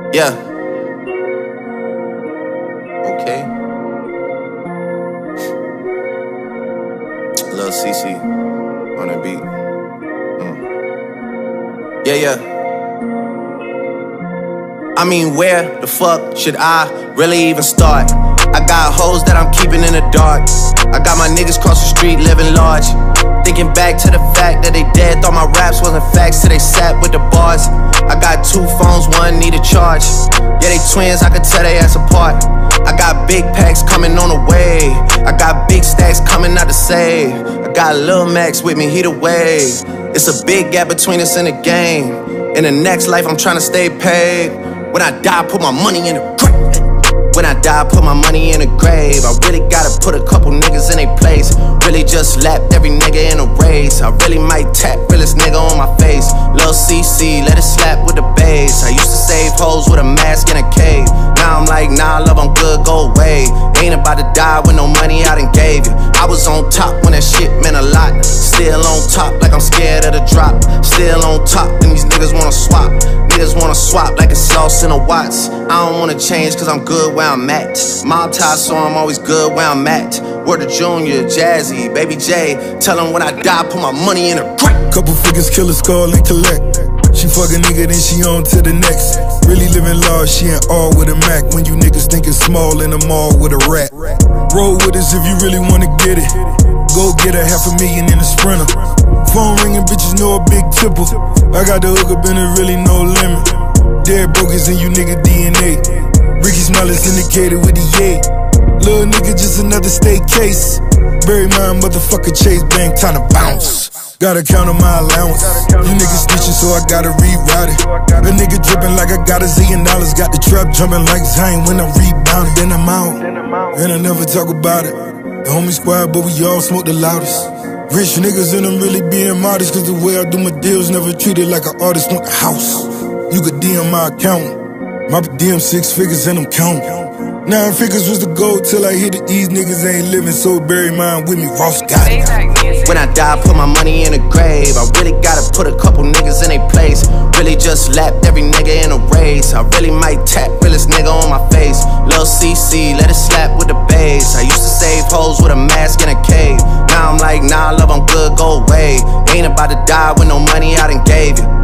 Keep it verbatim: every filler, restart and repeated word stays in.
Yeah. Okay. Lil C C on the beat. Mm. Yeah, yeah. I mean, where the fuck should I really even start? I got hoes that I'm keeping in the dark. I got my niggas cross the street living large. Thinking back to the fact that they dead, thought my raps wasn't facts till they sat with the bars. I got two phones, one need a charge. Yeah, they twins, I could tell they ass apart. I got big packs coming on the way. I got big stacks coming out to save. I got Lil Max with me, he the wave. It's a big gap between us in the game. In the next life, I'm trying to stay paid. When I die, put my money in the grave. When I die, put my money in the grave. I really gotta put a couple niggas in their place. Really just lapped every nigga in a race. I really might tap realest nigga on my face. Lil C C, let it slap with the bass. I used to save hoes with a mask in a cave. Now I'm like, nah, love, I'm good, go away. Ain't about to die with no money I done gave you. I was on top when that shit meant a lot. Still on top like I'm scared of the drop. Still on top and these niggas wanna swap. Niggas wanna swap like it's sauce in a Watts. I don't wanna change cause I'm good where I'm at. Mob tie, so I'm always good where I'm at. Word to Junior, Jazzy, Baby J. Tell them when I die, put my money in a grave. Couple figures, kill a skull and collect. She fuck a nigga, then she on to the next. Really living large, she ain't all with a Mac. When you niggas thinking small in the mall with a rat. Roll with us if you really wanna get it. Go get a half a million in a Sprinter. Phone ringing, bitches know a big tipple. I got the hook up and there really no limit. Dead brokers and you nigga D N A. Ricky Smiley syndicated with the yay. Little nigga just another state case. Bury my motherfucker Chase Bank, time to bounce. Gotta count on my allowance. You niggas snitching, so I gotta reroute it. A nigga dripping like I got a zillion dollars. Got the trap jumping like Zayn when I'm rebounding. Then I'm out, and I never talk about it. The homie squad, but we all smoke the loudest. Rich niggas and I'm really being modest. Cause the way I do my deals never treated like an artist want the house. You could D M my account. My D M six figures and I'm counting. Nine figures was the goal till I hit it. These niggas ain't living, so bury mine with me. Ross got it. When I die, put my money in a grave. I really gotta put a couple niggas in their place. Really just lapped every nigga in a race. I really might tap realest nigga on my face. Lil C C, let it slap with the bass. I used to save hoes with a mask in a cave. Now I'm like, nah, love, I'm good, go away. Ain't about to die with no money I done gave you.